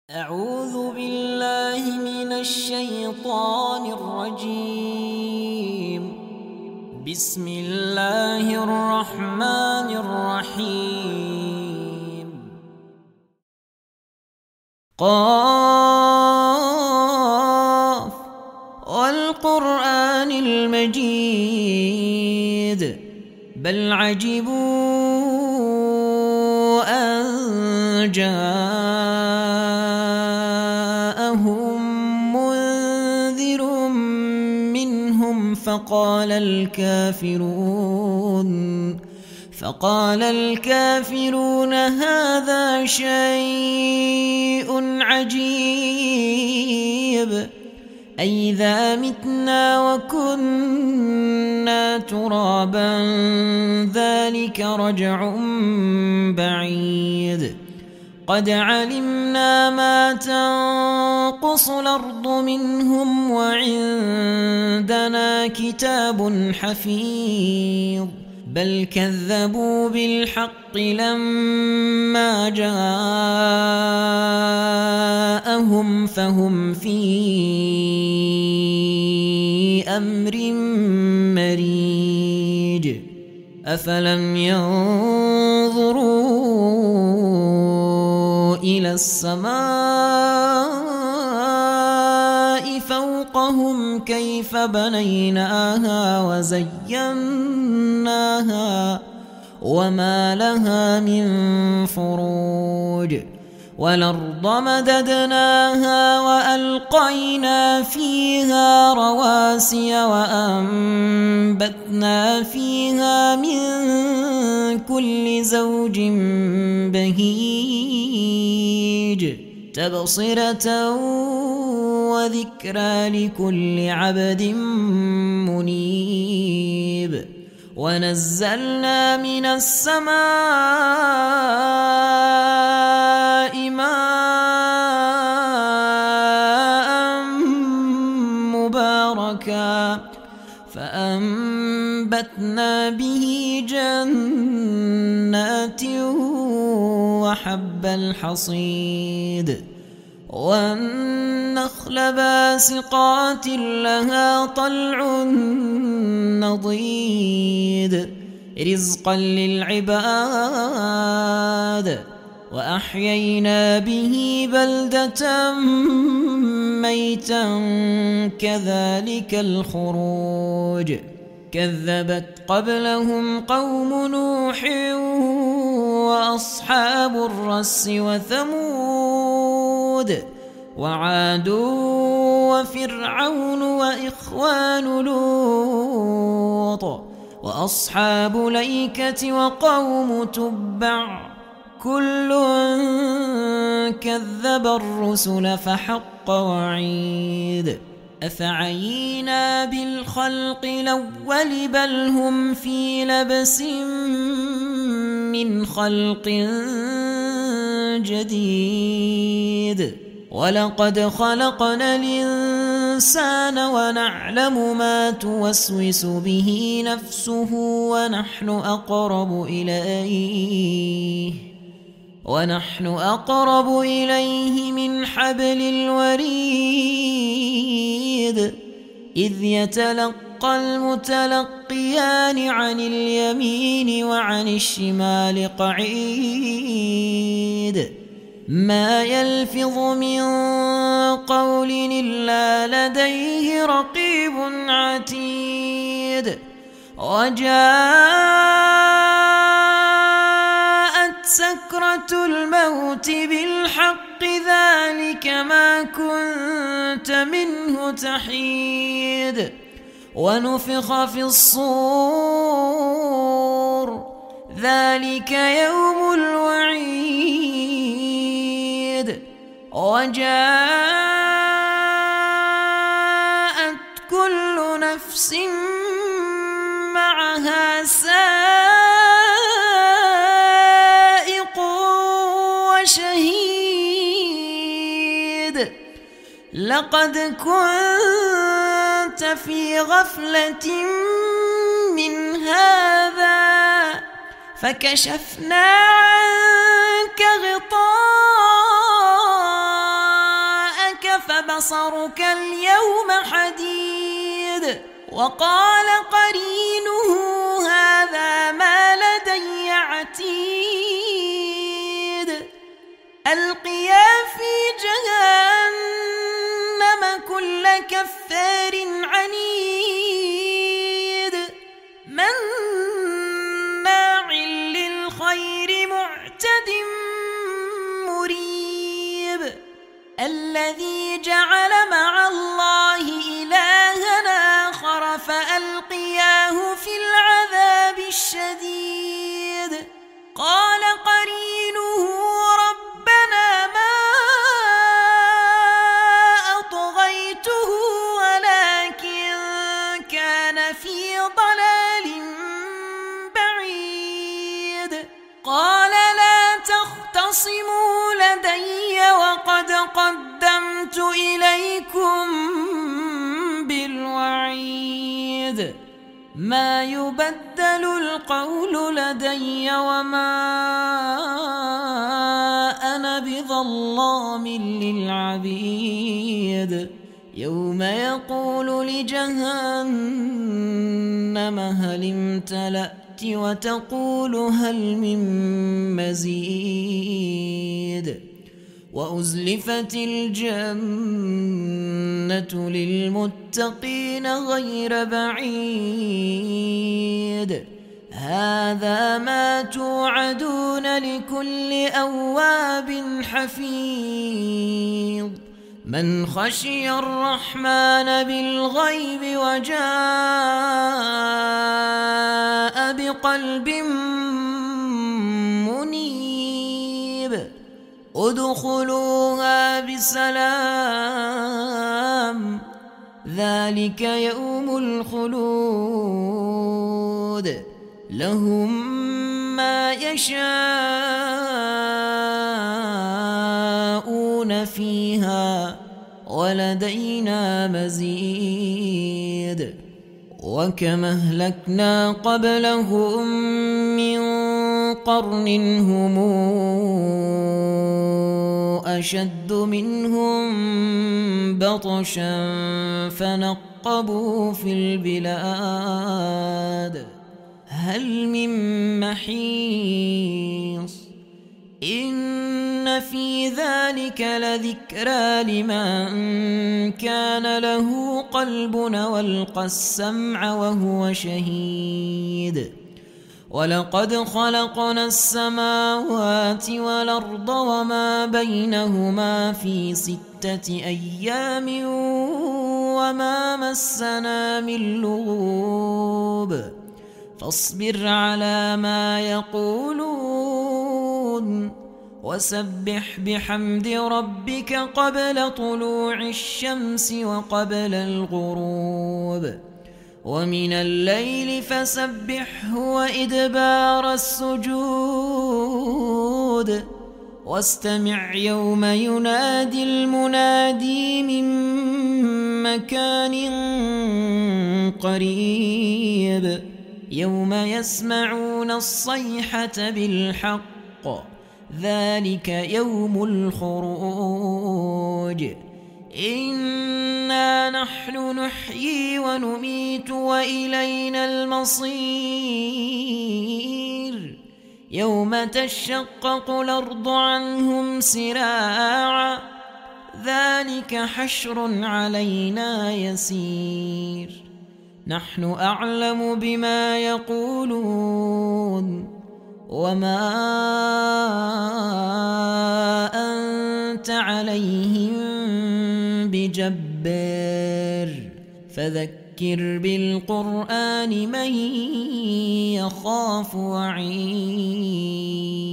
أعوذ بالله من الشيطان الرجيم. بسم الله الرحمن الرحيم. قاف والقرآن المجيد بل عجبوا أن جاءهم منذر منهم فقال الكافرون هذا شيء عجيب أئذا متنا وكنا ترابا ذلك رجع بعيد قد علمنا ما تنقص الأرض منهم وعندنا كتاب حفيظ بل كذبوا بالحق لما جاءهم فهم في أمر مريج أفلم ينظروا إلى السماء فوقهم كيف بنيناها وزيناها وما لها من فروج والأرض مددناها وألقينا فيها رواسي وأنبتنا فيها من كل زوج بهيج تبصرة وذكرى لكل عبد منيب ونزلنا من السماء ماء مباركا فأنبتنا به جنات وحب الحصيد والنخل باسقات لها طلع نضيد رزقا للعباد وأحيينا به بلدة ميتا كذلك الخروج كذبت قبلهم قوم نوح وأصحاب الرس وثمود وعاد وفرعون وإخوان لوط وأصحاب الأيكة وقوم تبع كل كذب الرسل فحق وعيد أفعينا بالخلق الأول بل هم في لبس من خلق جديد ولقد خلقنا الإنسان ونعلم ما توسوس به نفسه ونحن أقرب إليه من حبل الوريد إذ يتلقى المتلقيان عن اليمين وعن الشمال قعيد ما يلفظ من قول إلا لديه رقيب عتيد وجاءت سكرة الموت بالحق ذلك ما كنت منه تحيد ونفخ في الصور ذلك يوم الوعيد وجاءت كل نفس معها سائق وشهيد لقد كنت في غفلة من هذا فكشفنا عنك غطاءك فبصرك اليوم حديد وقال قرينه هذا ما لدي عتيد ألقيا في جهنم كل كفار عنيد مناع للخير معتد مريب الذي جعل مع الله إلها آخر فألقياه في العذاب الشديد قال قرينه ربنا ما أطغيته ولكن كان في ضلال بعيد قال لا تختصموا لدي وقد قدمت إليكم بالوعيد ما يبدل القول لدي وما أنا بظلام للعبيد يوم يقول لجهنم هل امتلأت وتقول هل من مزيد وأزلفت الجنة للمتقين غير بعيد هذا ما توعدون لكل أواب حفيظ من خشي الرحمن بالغيب وجاء بقلب منيب ادخلوها بسلام ذلك يوم الخلود لهم ما يشاءون فيها ولدينا مزيد وكم أهلكنا قبلهم من قرن هم أشد منهم بطشا فنقبوا في البلاد هل من محيص إن في ذلك لذكرى لمن كان له قلب والقى السمع وهو شهيد ولقد خلقنا السماوات والأرض وما بينهما في 6 أيام وما مسنا من لغوب فاصبر على ما يقولون وسبح بحمد ربك قبل طلوع الشمس وقبل الغروب ومن الليل فسبحه وإدبار السجود واستمع يوم ينادي المنادي من مكان قريب يوم يسمعون الصيحة بالحق ذلك يوم الخروج إنا نحن نحيي ونميت وإلينا المصير يوم تشقق الأرض عنهم سراعا ذلك حشر علينا يسير نحن أعلم بما يقولون وما أنت عليهم بجبار فذكر بالقرآن من يخاف وعيد